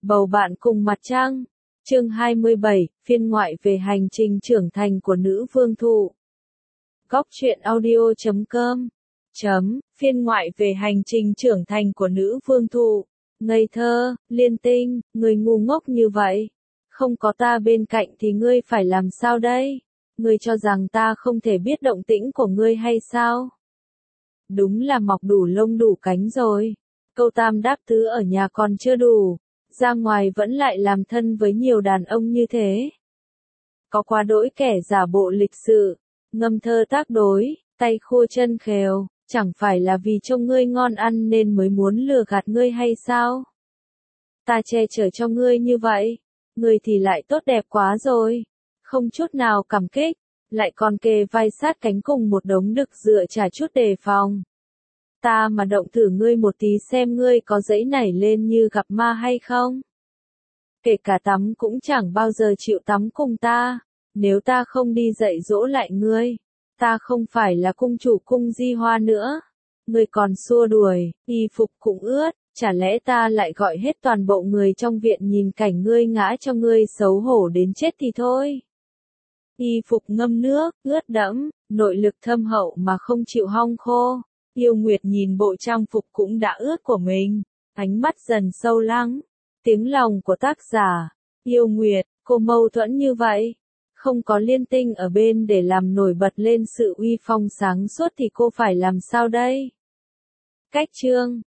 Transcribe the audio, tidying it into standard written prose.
Bầu bạn cùng mặt trăng. Chương 27, phiên ngoại về hành trình trưởng thành của nữ vương thụ. Góc truyện audio.com. Phiên ngoại về hành trình trưởng thành của nữ vương thụ. Ngây thơ, liên tinh, người ngu ngốc như vậy. Không có ta bên cạnh thì ngươi phải làm sao đây? Ngươi cho rằng ta không thể biết động tĩnh của ngươi hay sao? Đúng là mọc đủ lông đủ cánh rồi. Câu tam đáp tứ ở nhà còn chưa đủ. Ra ngoài vẫn lại làm thân với nhiều đàn ông như thế. Có quá đỗi kẻ giả bộ lịch sự, ngâm thơ tác đối, tay khô chân khèo, chẳng phải là vì trông ngươi ngon ăn nên mới muốn lừa gạt ngươi hay sao? Ta che chở cho ngươi như vậy, ngươi thì lại tốt đẹp quá rồi, không chút nào cảm kích, lại còn kề vai sát cánh cùng một đống đực dựa chả chút đề phòng. Ta mà động thử ngươi một tí xem ngươi có dãy nảy lên như gặp ma hay không. Kể cả tắm cũng chẳng bao giờ chịu tắm cùng ta, nếu ta không đi dạy dỗ lại ngươi, ta không phải là cung chủ cung Di Hoa nữa. Ngươi còn xua đuổi, y phục cũng ướt, chả lẽ ta lại gọi hết toàn bộ người trong viện nhìn cảnh ngươi ngã cho ngươi xấu hổ đến chết thì thôi. Y phục ngâm nước, ướt đẫm, nội lực thâm hậu mà không chịu hong khô. Yêu Nguyệt nhìn bộ trang phục cũng đã ướt của mình, ánh mắt dần sâu lắng. Tiếng lòng của tác giả, Yêu Nguyệt, cô mâu thuẫn như vậy. Không có liên tinh ở bên để làm nổi bật lên sự uy phong sáng suốt thì cô phải làm sao đây? Cách chương